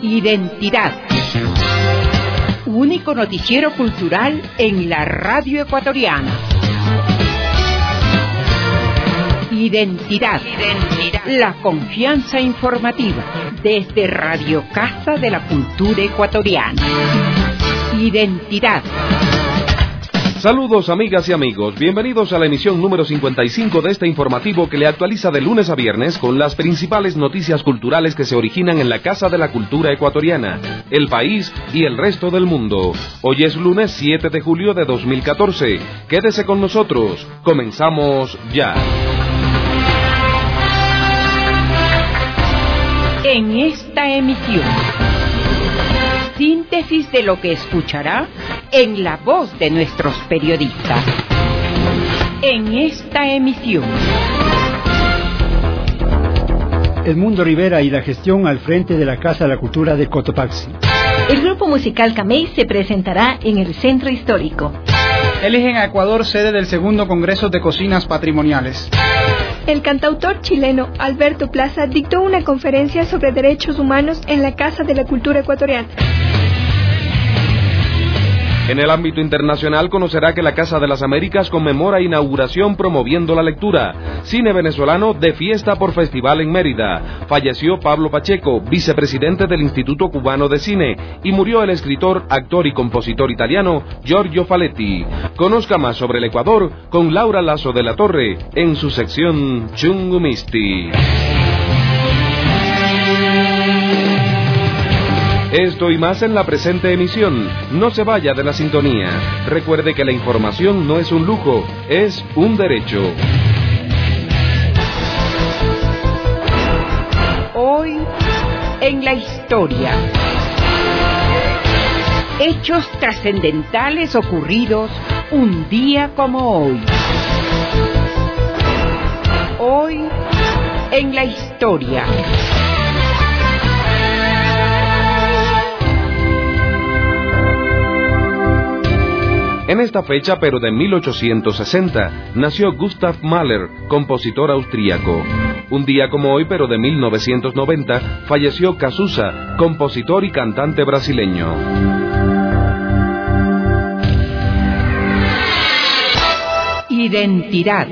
Identidad. Único noticiero cultural en la radio ecuatoriana. Identidad. La confianza informativa desde Radio Casa de la Cultura Ecuatoriana. Identidad. Saludos amigas y amigos, bienvenidos a la emisión número 55 de este informativo que le actualiza de lunes a viernes con las principales noticias culturales que se originan en la Casa de la Cultura Ecuatoriana, el país y el resto del mundo. Hoy es lunes 7 de julio de 2014. Quédese con nosotros, comenzamos ya. En esta emisión, síntesis de lo que escuchará en la voz de nuestros periodistas. En esta emisión, Edmundo Rivera y la gestión al frente de la Casa de la Cultura de Cotopaxi. El grupo musical Camey se presentará en el Centro Histórico. Eligen a Ecuador sede del segundo Congreso de Cocinas Patrimoniales. El cantautor chileno Alberto Plaza dictó una conferencia sobre derechos humanos en la Casa de la Cultura Ecuatoriana. En el ámbito internacional conocerá que la Casa de las Américas conmemora inauguración promoviendo la lectura. Cine venezolano de fiesta por festival en Mérida. Falleció Pablo Pacheco, vicepresidente del Instituto Cubano de Cine, y murió el escritor, actor y compositor italiano Giorgio Faletti. Conozca más sobre el Ecuador con Laura Lazo de la Torre en su sección Chungumisti. Esto y más en la presente emisión. No se vaya de la sintonía. Recuerde que la información no es un lujo, es un derecho. Hoy en la historia. Hechos trascendentales ocurridos un día como hoy. Hoy en la historia. En esta fecha, pero de 1860, nació Gustav Mahler, compositor austríaco. Un día como hoy, pero de 1990, falleció Cazuza, compositor y cantante brasileño. Identidad.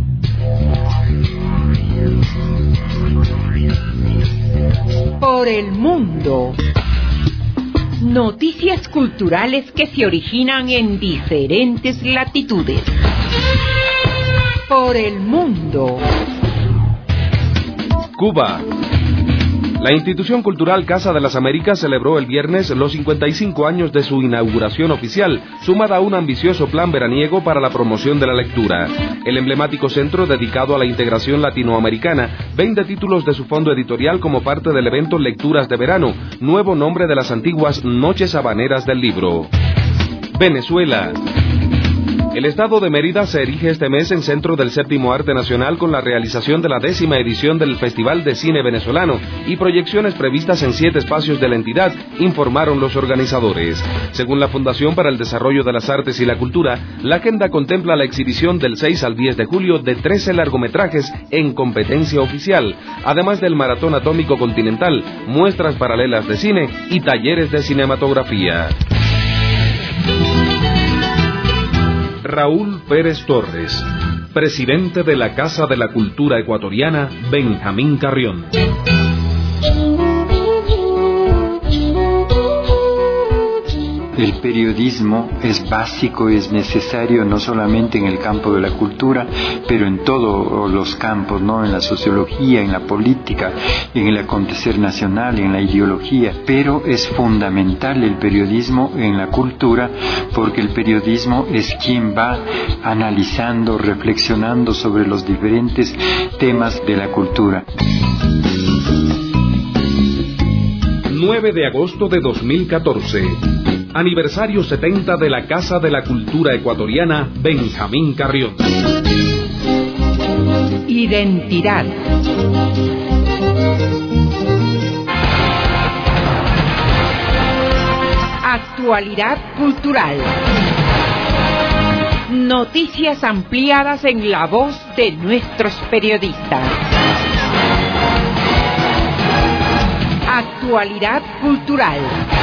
Por el mundo. Noticias culturales que se originan en diferentes latitudes. Por el mundo. Cuba. La institución cultural Casa de las Américas celebró el viernes los 55 años de su inauguración oficial, sumada a un ambicioso plan veraniego para la promoción de la lectura. El emblemático centro dedicado a la integración latinoamericana vende títulos de su fondo editorial como parte del evento Lecturas de Verano, nuevo nombre de las antiguas Noches Habaneras del Libro. Venezuela. El estado de Mérida se erige este mes en centro del séptimo arte nacional con la realización de la 10ª edición del Festival de Cine Venezolano y proyecciones previstas en 7 espacios de la entidad, informaron los organizadores. Según la Fundación para el Desarrollo de las Artes y la Cultura, la agenda contempla la exhibición del 6 al 10 de julio de 13 largometrajes en competencia oficial, además del Maratón Atómico Continental, muestras paralelas de cine y talleres de cinematografía. Raúl Pérez Torres, presidente de la Casa de la Cultura Ecuatoriana, Benjamín Carrión. El periodismo es básico, es necesario no solamente en el campo de la cultura, pero en todos los campos, ¿no? En la sociología, en la política, en el acontecer nacional, en la ideología. Pero es fundamental el periodismo en la cultura, porque el periodismo es quien va analizando, reflexionando sobre los diferentes temas de la cultura. 9 de agosto de 2014. Aniversario 70 de la Casa de la Cultura Ecuatoriana, Benjamín Carrión. Identidad. Actualidad cultural. Noticias ampliadas en la voz de nuestros periodistas. Actualidad cultural.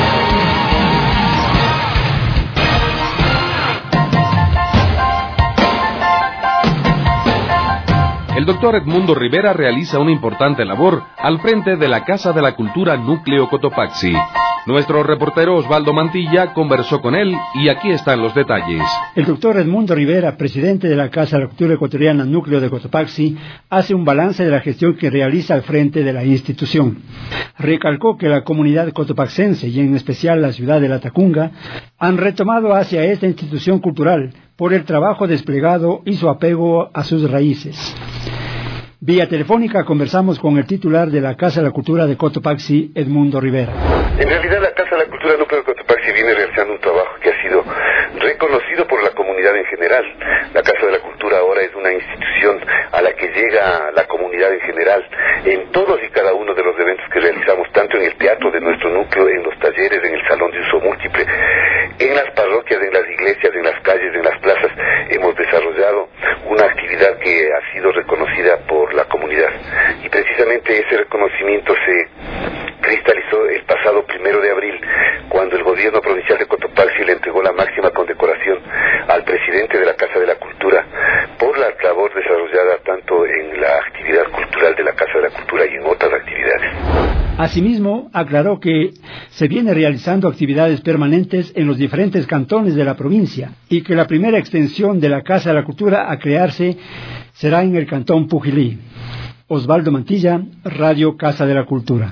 El doctor Edmundo Rivera realiza una importante labor al frente de la Casa de la Cultura Núcleo Cotopaxi. Nuestro reportero Osvaldo Mantilla conversó con él y aquí están los detalles. El doctor Edmundo Rivera, presidente de la Casa de la Cultura Ecuatoriana Núcleo de Cotopaxi, hace un balance de la gestión que realiza al frente de la institución. Recalcó que la comunidad cotopaxense y en especial la ciudad de Latacunga han retomado hacia esta institución cultural por el trabajo desplegado y su apego a sus raíces. Vía telefónica conversamos con el titular de la Casa de la Cultura de Cotopaxi, Edmundo Rivera. En realidad la Casa de la Cultura Núcleo de Cotopaxi viene realizando un trabajo que ha sido reconocido por la comunidad en general. La Casa de la Cultura ahora es una institución a la que llega la comunidad en general en todos y cada uno de los eventos que realizamos, tanto en el teatro de nuestro núcleo, en los talleres, en el salón de uso múltiple, en las parroquias, en las iglesias, en las calles, en las plazas. Hemos desarrollado una actividad que ha sido reconocida por la comunidad y precisamente ese reconocimiento se cristalizó el pasado 1 de abril cuando el gobierno provincial de Cotopaxi le entregó la máxima condecoración al presidente de la Casa de la Cultura por la labor desarrollada tanto en la actividad cultural de la Casa de la Cultura y en otras actividades. Asimismo, aclaró que se viene realizando actividades permanentes en los diferentes cantones de la provincia y que la primera extensión de la Casa de la Cultura a crearse será en el cantón Pujilí. Osvaldo Mantilla, Radio Casa de la Cultura.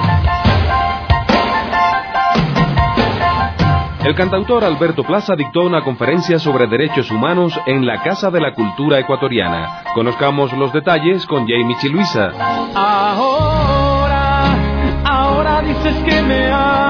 El cantautor Alberto Plaza dictó una conferencia sobre derechos humanos en la Casa de la Cultura Ecuatoriana. Conozcamos los detalles con Jamie Chiluisa. Ahora dices que me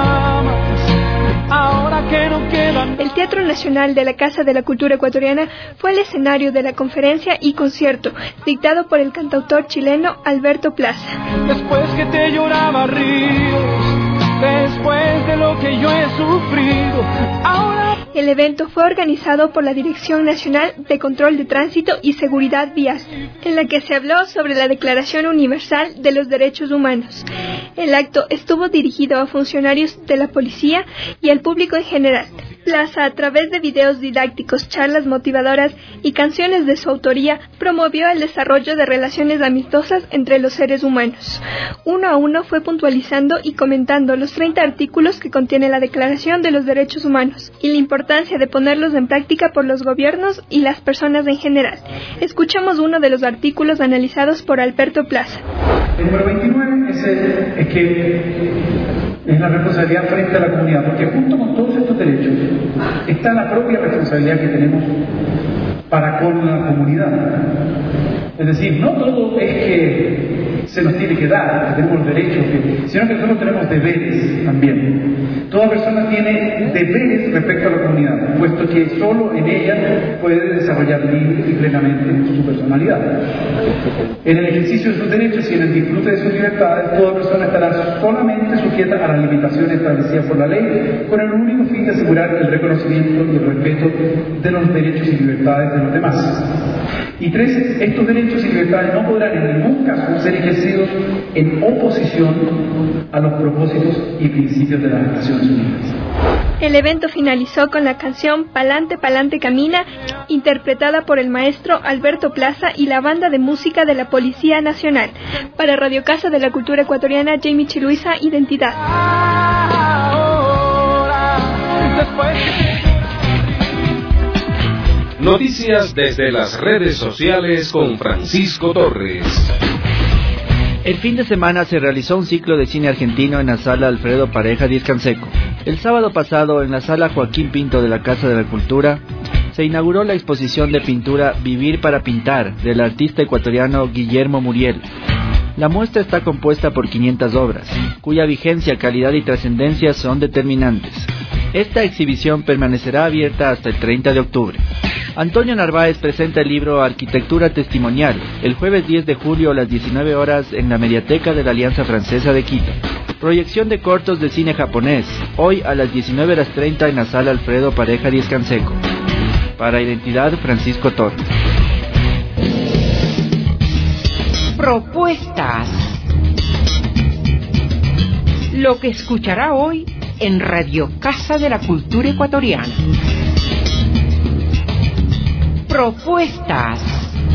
amas, ahora que no quedan... El Teatro Nacional de la Casa de la Cultura Ecuatoriana fue el escenario de la conferencia y concierto dictado por el cantautor chileno Alberto Plaza. Después que te lloraba ríos, después de lo que yo he sufrido, ahora... El evento fue organizado por la Dirección Nacional de Control de Tránsito y Seguridad Vial, en la que se habló sobre la Declaración Universal de los Derechos Humanos. El acto estuvo dirigido a funcionarios de la policía y al público en general. Plaza, a través de videos didácticos, charlas motivadoras y canciones de su autoría, promovió el desarrollo de relaciones amistosas entre los seres humanos. Uno a uno fue puntualizando y comentando los 30 artículos que contiene la Declaración de los Derechos Humanos y la importancia de ponerlos en práctica por los gobiernos y las personas en general. Escuchemos uno de los artículos analizados por Alberto Plaza. El número 29 es que es la responsabilidad frente a la comunidad, porque junto con todos estos derechos está la propia responsabilidad que tenemos para con la comunidad. Es decir, no todo es que se nos tiene que dar, que tenemos derechos, sino que nosotros tenemos deberes también. Toda persona tiene deberes respecto a la comunidad, puesto que solo en ella puede desarrollar libre y plenamente su personalidad. En el ejercicio de sus derechos y en el disfrute de sus libertades, toda persona estará solamente sujeta a las limitaciones establecidas por la ley, con el único fin de asegurar el reconocimiento y el respeto de los derechos y libertades de los demás. Y 3, estos derechos y libertades no podrán en ningún caso ser ejercidos en oposición a los propósitos y principios de las Naciones Unidas. El evento finalizó con la canción Pa'lante, Pa'lante Camina, interpretada por el maestro Alberto Plaza y la banda de música de la Policía Nacional. Para Radio Casa de la Cultura Ecuatoriana, Jamie Chiluisa, Identidad. Noticias desde las redes sociales con Francisco Torres. El fin de semana se realizó un ciclo de cine argentino en la sala Alfredo Pareja Díaz Canseco. El sábado pasado, en la sala Joaquín Pinto de la Casa de la Cultura, se inauguró la exposición de pintura Vivir para Pintar, del artista ecuatoriano Guillermo Muriel. La muestra está compuesta por 500 obras, cuya vigencia, calidad y trascendencia son determinantes. Esta exhibición permanecerá abierta hasta el 30 de octubre. Antonio Narváez presenta el libro Arquitectura Testimonial, el jueves 10 de julio a las 19 horas en la Mediateca de la Alianza Francesa de Quito. Proyección de cortos de cine japonés, hoy a las 19:30 en la sala Alfredo Pareja Díaz Canseco. Para Identidad, Francisco Torres. Propuestas. lo que escuchará hoy en Radio Casa de la Cultura Ecuatoriana. Propuestas.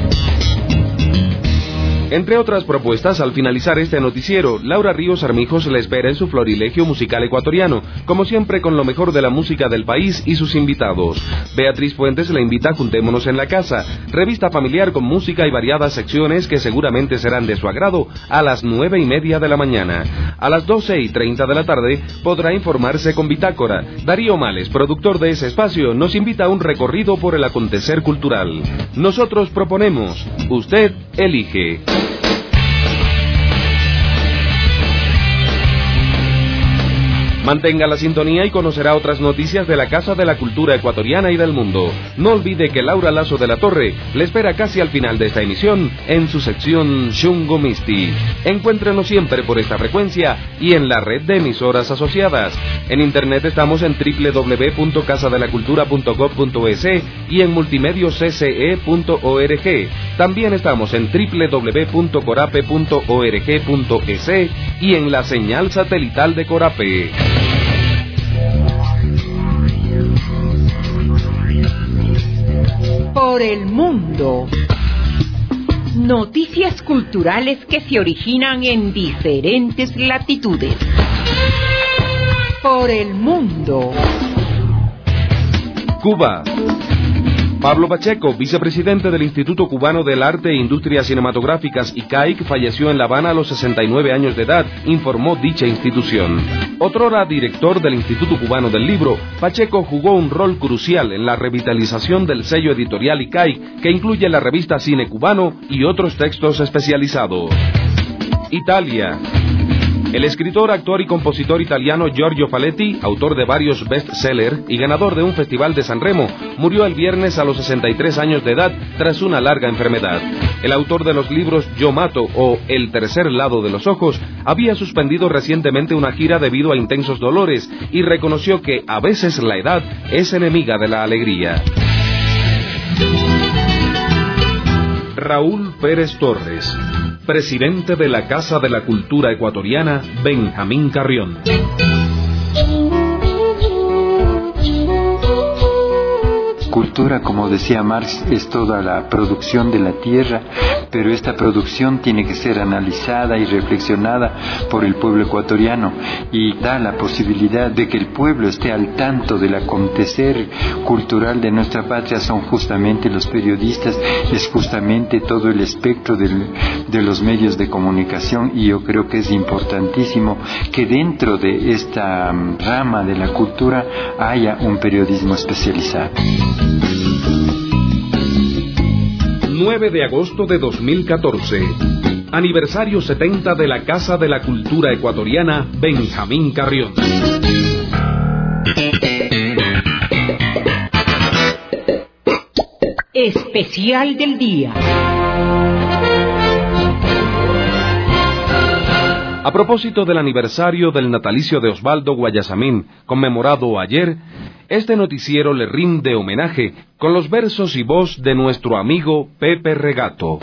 Entre otras propuestas, al finalizar este noticiero, Laura Ríos Armijos le espera en su florilegio musical ecuatoriano, como siempre con lo mejor de la música del país y sus invitados. Beatriz Fuentes le invita a Juntémonos en la Casa, revista familiar con música y variadas secciones que seguramente serán de su agrado a las 9:30 de la mañana. A las 12:30 de la tarde podrá informarse con Bitácora. Darío Males, productor de ese espacio, nos invita a un recorrido por el acontecer cultural. Nosotros proponemos, usted elige. Mantenga la sintonía y conocerá otras noticias de la Casa de la Cultura Ecuatoriana y del mundo. No olvide que Laura Lazo de la Torre le espera casi al final de esta emisión en su sección Xungo Misti. Encuéntrenos siempre por esta frecuencia y en la red de emisoras asociadas. En internet estamos en www.casadelacultura.gov.es y en multimedioscce.org. También estamos en www.corape.org.es y en la señal satelital de Corape. Por el mundo. Noticias culturales que se originan en diferentes latitudes. Por el mundo. Cuba. Pablo Pacheco, vicepresidente del Instituto Cubano del Arte e Industrias Cinematográficas ICAIC, falleció en La Habana a los 69 años de edad, informó dicha institución. Otrora director del Instituto Cubano del Libro, Pacheco jugó un rol crucial en la revitalización del sello editorial ICAIC, que incluye la revista Cine Cubano y otros textos especializados. Italia. El escritor, actor y compositor italiano Giorgio Faletti, autor de varios bestsellers y ganador de un festival de San Remo, murió el viernes a los 63 años de edad tras una larga enfermedad. El autor de los libros Yo Mato o El tercer lado de los ojos había suspendido recientemente una gira debido a intensos dolores y reconoció que a veces la edad es enemiga de la alegría. Raúl Pérez Torres, presidente de la Casa de la Cultura Ecuatoriana, Benjamín Carrión. Cultura, como decía Marx, es toda la producción de la tierra, pero esta producción tiene que ser analizada y reflexionada por el pueblo ecuatoriano y da la posibilidad de que el pueblo esté al tanto del acontecer cultural de nuestra patria. Son justamente los periodistas, es justamente todo el espectro de los medios de comunicación, y yo creo que es importantísimo que dentro de esta rama de la cultura haya un periodismo especializado. 9 de agosto de 2014. Aniversario 70 de la Casa de la Cultura Ecuatoriana, Benjamín Carrión. Especial del día. A propósito del aniversario del natalicio de Osvaldo Guayasamín, conmemorado ayer, este noticiero le rinde homenaje con los versos y voz de nuestro amigo Pepe Regato.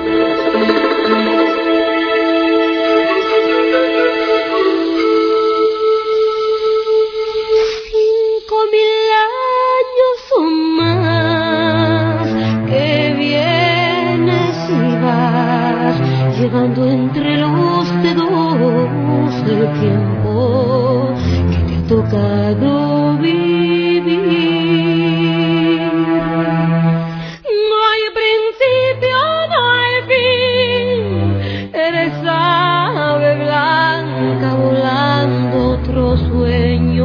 5000 años o más que vienes y vas, llevando entre los dedos el tiempo que te ha tocado vivir. No hay principio, no hay fin, eres ave blanca volando otro sueño.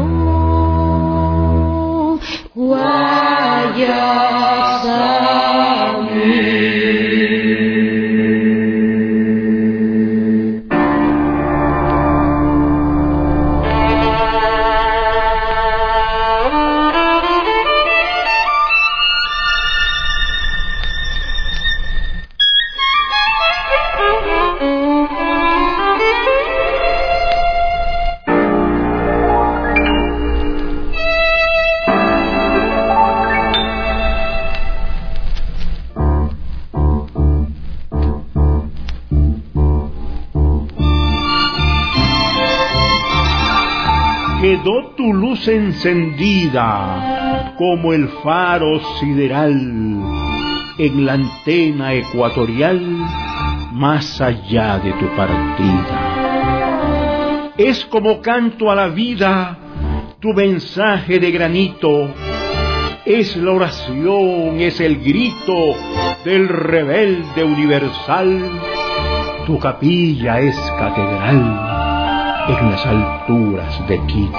quedó tu luz encendida como el faro sideral en la antena ecuatorial más allá de tu partida. Es como canto a la vida tu mensaje de granito, es la oración, es el grito del rebelde universal. Tu capilla es catedral en las alturas de Quito.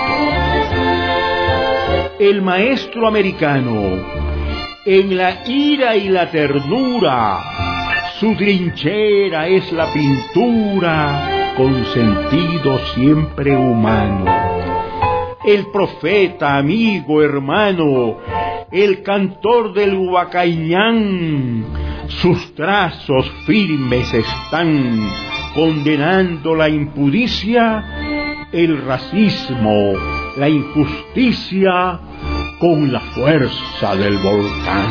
El maestro americano, en la ira y la ternura, su trinchera es la pintura con sentido siempre humano. El profeta, amigo, hermano, el cantor del Huacañán, sus trazos firmes están condenando la impudicia, el racismo, la injusticia con la fuerza del volcán.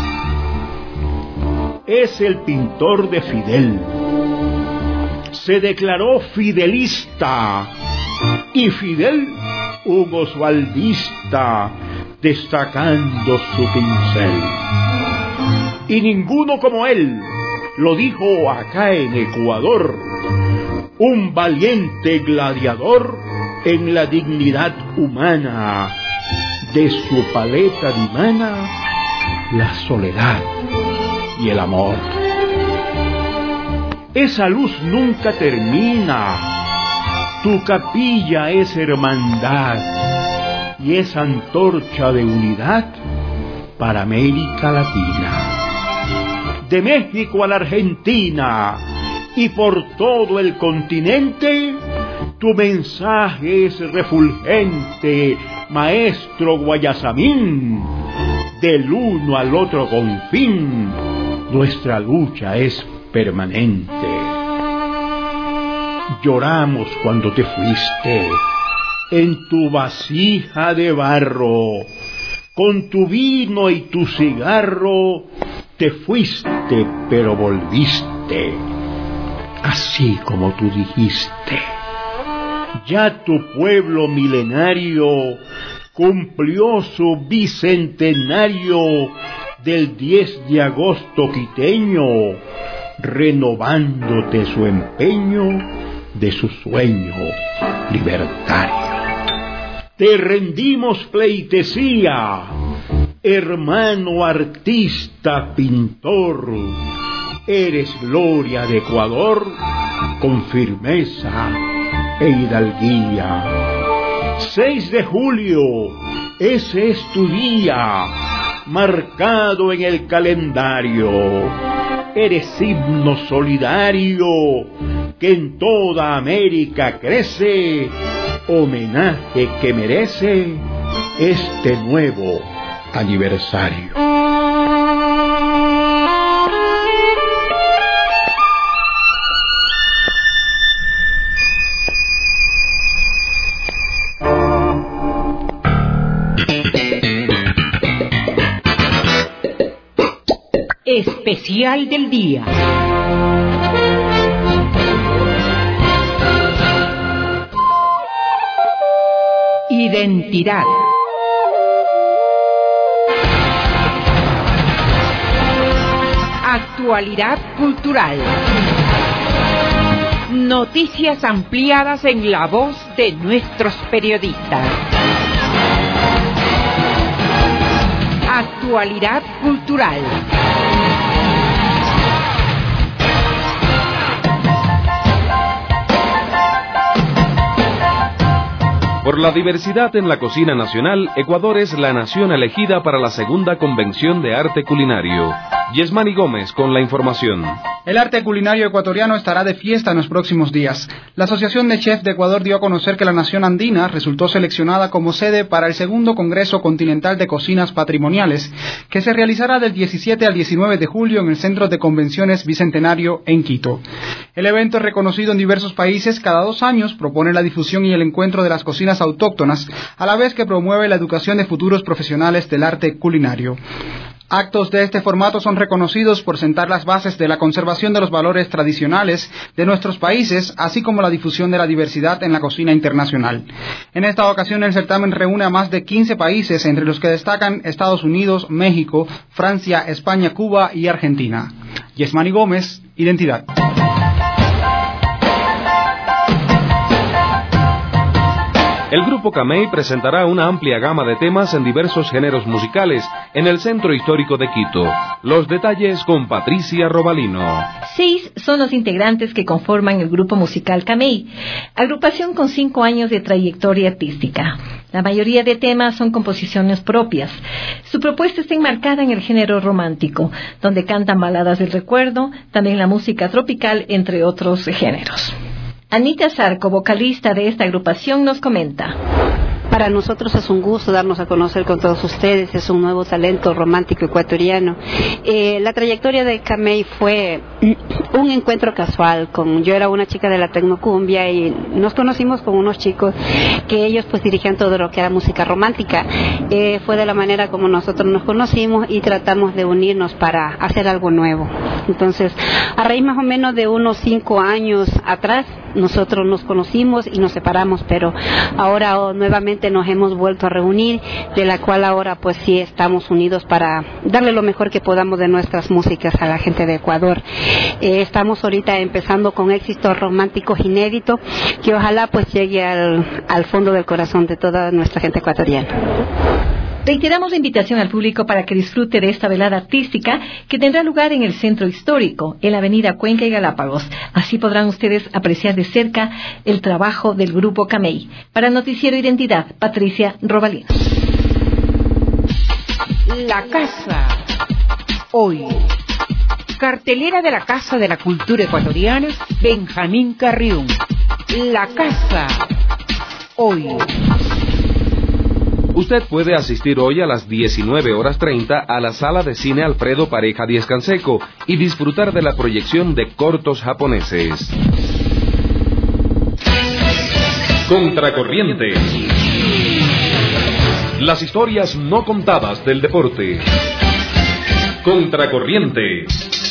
Es el pintor de Fidel. Se declaró fidelista y Fidel un oswaldista destacando su pincel. Y ninguno como él, lo dijo acá en Ecuador, un valiente gladiador en la dignidad humana, de su paleta dimana la soledad y el amor. Esa luz nunca termina, tu capilla es hermandad y es antorcha de unidad para América Latina. De México a la Argentina y por todo el continente, tu mensaje es refulgente, maestro Guayasamín. Del uno al otro confín, nuestra lucha es permanente. Lloramos cuando te fuiste en tu vasija de barro, con tu vino y tu cigarro, te fuiste pero volviste, así como tú dijiste. Ya tu pueblo milenario cumplió su bicentenario del 10 de agosto quiteño, renovándote su empeño de su sueño libertario. Te rendimos pleitesía, hermano artista pintor, eres gloria de Ecuador con firmeza e hidalguía. 6 de julio, ese es tu día, marcado en el calendario. Eres himno solidario que en toda América crece, homenaje que merece este nuevo aniversario. Especial del día. Identidad. Actualidad cultural. Noticias ampliadas en la voz de nuestros periodistas. Actualidad cultural. Por la diversidad en la cocina nacional, Ecuador es la nación elegida para la segunda Convención de Arte Culinario. Yesmani Gómez con la información. El arte culinario ecuatoriano estará de fiesta en los próximos días. La Asociación de Chefs de Ecuador dio a conocer que la nación andina resultó seleccionada como sede para el segundo Congreso Continental de Cocinas Patrimoniales, que se realizará del 17 al 19 de julio en el Centro de Convenciones Bicentenario en Quito. El evento, reconocido en diversos países, cada 2 años propone la difusión y el encuentro de las cocinas autóctonas, a la vez que promueve la educación de futuros profesionales del arte culinario. Actos de este formato son reconocidos por sentar las bases de la conservación de los valores tradicionales de nuestros países, así como la difusión de la diversidad en la cocina internacional. En esta ocasión el certamen reúne a más de 15 países, entre los que destacan Estados Unidos, México, Francia, España, Cuba y Argentina. Yesmani Gómez, Identidad. El Grupo Camey presentará una amplia gama de temas en diversos géneros musicales en el Centro Histórico de Quito. Los detalles con Patricia Robalino. 6 son los integrantes que conforman el Grupo Musical Camey, agrupación con 5 años de trayectoria artística. La mayoría de temas son composiciones propias. Su propuesta está enmarcada en el género romántico, donde cantan baladas del recuerdo, también la música tropical, entre otros géneros. Anita Zarco, vocalista de esta agrupación, nos comenta. Para nosotros es un gusto darnos a conocer con todos ustedes, es un nuevo talento romántico ecuatoriano. La trayectoria de Camey fue un encuentro casual. Yo era una chica de la tecnocumbia y nos conocimos con unos chicos que ellos pues dirigían todo lo que era música romántica. Fue de la manera como nosotros nos conocimos y tratamos de unirnos para hacer algo nuevo. Entonces, a raíz más o menos de unos 5 años atrás, nosotros nos conocimos y nos separamos, pero ahora nuevamente nos hemos vuelto a reunir, de la cual ahora pues sí estamos unidos para darle lo mejor que podamos de nuestras músicas a la gente de Ecuador. Estamos ahorita empezando con éxitos románticos inéditos que ojalá pues llegue al fondo del corazón de toda nuestra gente ecuatoriana. Reiteramos la invitación al público para que disfrute de esta velada artística que tendrá lugar en el Centro Histórico, en la avenida Cuenca y Galápagos. Así podrán ustedes apreciar de cerca el trabajo del Grupo Camey. Para Noticiero Identidad, Patricia Robalino. La Casa. Hoy. Cartelera de la Casa de la Cultura Ecuatoriana, Benjamín Carrión. La Casa. Hoy. Usted puede asistir hoy a las 19:30 a la Sala de Cine Alfredo Pareja Díez Canseco y disfrutar de la proyección de cortos japoneses. Contracorriente. Las historias no contadas del deporte. Contracorriente.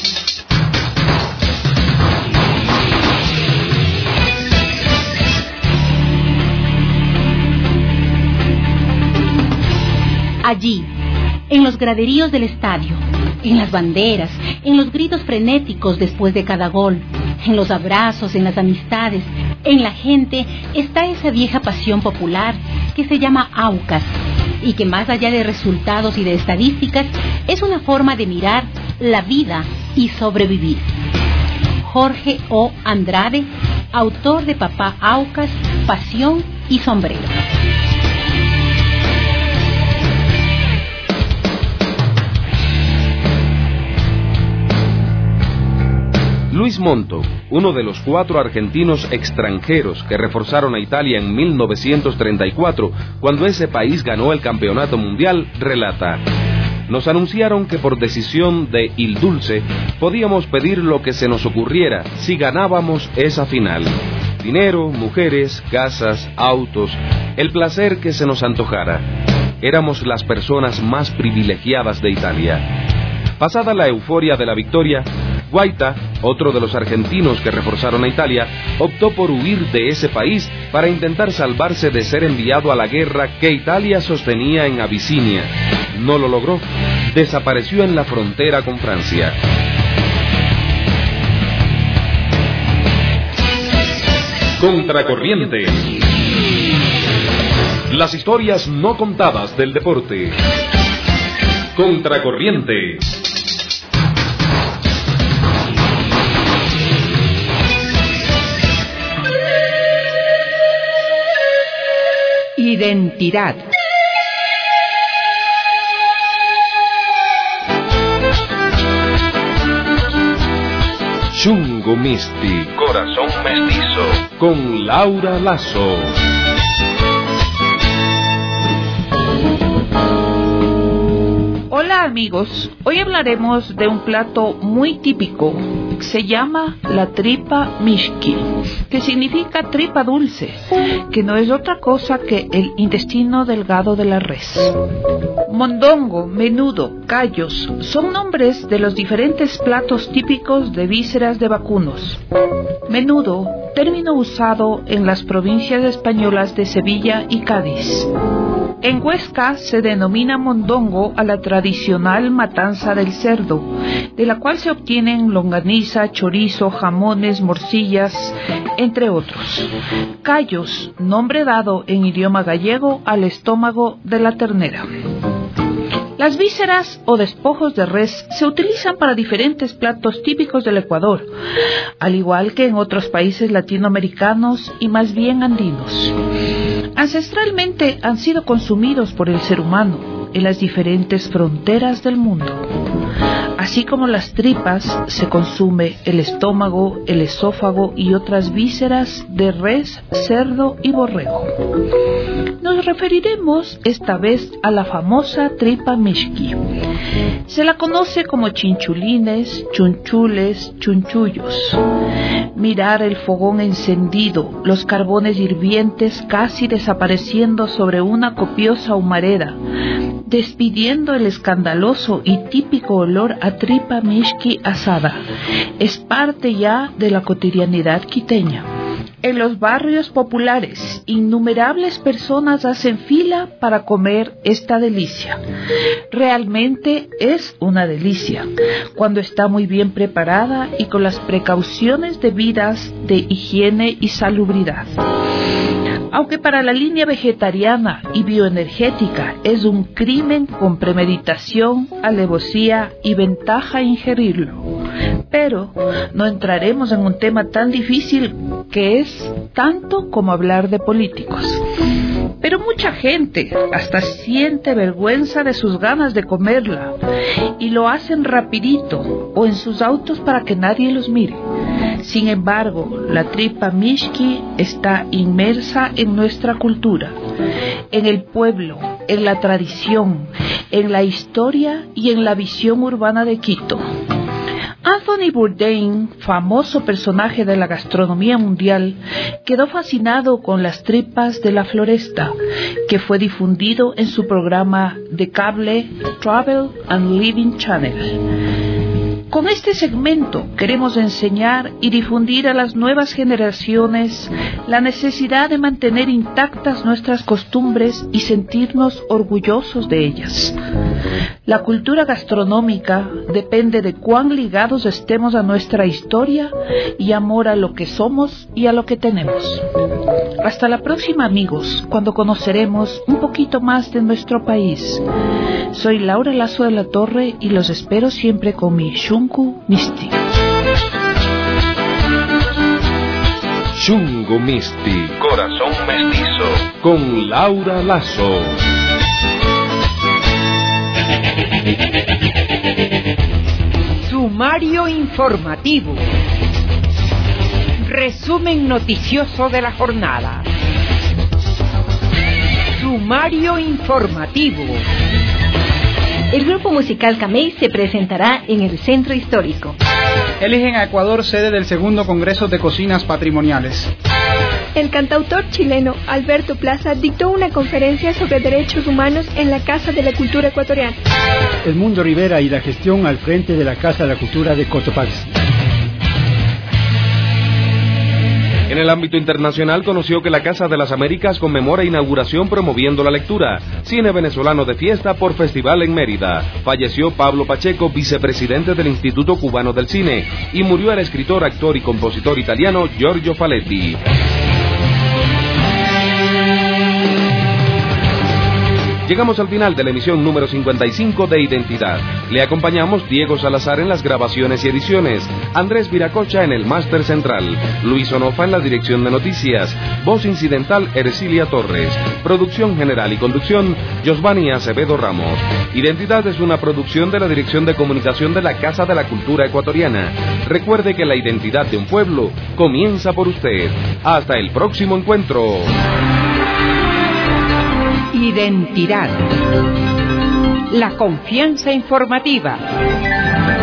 Allí, en los graderíos del estadio, en las banderas, en los gritos frenéticos después de cada gol, en los abrazos, en las amistades, en la gente, está esa vieja pasión popular que se llama Aucas y que más allá de resultados y de estadísticas, es una forma de mirar la vida y sobrevivir. Jorge O. Andrade, autor de Papá Aucas, Pasión y Sombrero. Luis Monto, uno de los 4 argentinos extranjeros que reforzaron a Italia en 1934, cuando ese país ganó el campeonato mundial, relata: nos anunciaron que por decisión de Il Dulce podíamos pedir lo que se nos ocurriera si ganábamos esa final. Dinero, mujeres, casas, autos, el placer que se nos antojara. Éramos las personas más privilegiadas de Italia. Pasada la euforia de la victoria, Guaita, otro de los argentinos que reforzaron a Italia, optó por huir de ese país para intentar salvarse de ser enviado a la guerra que Italia sostenía en Abisinia. No lo logró. Desapareció en la frontera con Francia. Contracorriente. Las historias no contadas del deporte. Contracorriente. Identidad. Chungo Misti, Corazón Mestizo, con Laura Lazo. Hola amigos, hoy hablaremos de un plato muy típico, se llama la tripa mishki, que significa tripa dulce, que no es otra cosa que el intestino delgado de la res. Mondongo, menudo, callos, son nombres de los diferentes platos típicos de vísceras de vacunos. Menudo, término usado en las provincias españolas de Sevilla y Cádiz. En Huesca se denomina mondongo a la tradicional matanza del cerdo, de la cual se obtienen longaniza, chorizo, jamones, morcillas, entre otros. Callos, nombre dado en idioma gallego al estómago de la ternera. Las vísceras o despojos de res se utilizan para diferentes platos típicos del Ecuador, al igual que en otros países latinoamericanos y más bien andinos. Ancestralmente han sido consumidos por el ser humano en las diferentes fronteras del mundo. Así como las tripas, se consume el estómago, el esófago y otras vísceras de res, cerdo y borrego. Nos referiremos esta vez a la famosa tripa mishki. Se la conoce como chinchulines, chunchules, chunchullos. Mirar el fogón encendido, los carbones hirvientes casi desapareciendo sobre una copiosa humareda, despidiendo el escandaloso y típico olor a tripa mishki asada, es parte ya de la cotidianidad quiteña. En los barrios populares, innumerables personas hacen fila para comer esta delicia. Realmente es una delicia, cuando está muy bien preparada y con las precauciones debidas de higiene y salubridad. Aunque para la línea vegetariana y bioenergética es un crimen con premeditación, alevosía y ventaja ingerirlo. Pero no entraremos en un tema tan difícil que es tanto como hablar de políticos. Pero mucha gente hasta siente vergüenza de sus ganas de comerla y lo hacen rapidito o en sus autos para que nadie los mire. Sin embargo, la tripa mishki está inmersa en nuestra cultura, en el pueblo, en la tradición, en la historia y en la visión urbana de Quito. Anthony Bourdain, famoso personaje de la gastronomía mundial, quedó fascinado con las tripas de la floresta, que fue difundido en su programa de cable Travel and Living Channel. Con este segmento queremos enseñar y difundir a las nuevas generaciones la necesidad de mantener intactas nuestras costumbres y sentirnos orgullosos de ellas. La cultura gastronómica depende de cuán ligados estemos a nuestra historia y amor a lo que somos y a lo que tenemos. Hasta la próxima, amigos, cuando conoceremos un poquito más de nuestro país. Soy Laura Lazo de la Torre y los espero siempre con mi Shungu Misti. Shungu Misti, Corazón Mestizo, con Laura Lazo. Sumario informativo. Resumen noticioso de la jornada. Sumario informativo. El grupo musical Camey se presentará en el Centro Histórico. Eligen a Ecuador sede del segundo Congreso de Cocinas Patrimoniales. El cantautor chileno Alberto Plaza dictó una conferencia sobre derechos humanos en la Casa de la Cultura Ecuatoriana. Edmundo Rivera y la gestión al frente de la Casa de la Cultura de Cotopaxi. En el ámbito internacional conoció que la Casa de las Américas conmemora inauguración promoviendo la lectura. Cine venezolano de fiesta por festival en Mérida. Falleció Pablo Pacheco, vicepresidente del Instituto Cubano del Cine, y murió el escritor, actor y compositor italiano Giorgio Faletti. Llegamos al final de la emisión número 55 de Identidad. Le acompañamos Diego Salazar en las grabaciones y ediciones, Andrés Viracocha en el máster central, Luis Onofa en la dirección de noticias, voz incidental Ercilia Torres, producción general y conducción Josvani Acevedo Ramos. Identidad es una producción de la Dirección de Comunicación de la Casa de la Cultura Ecuatoriana. Recuerde que la identidad de un pueblo comienza por usted. Hasta el próximo encuentro. Identidad. La confianza informativa.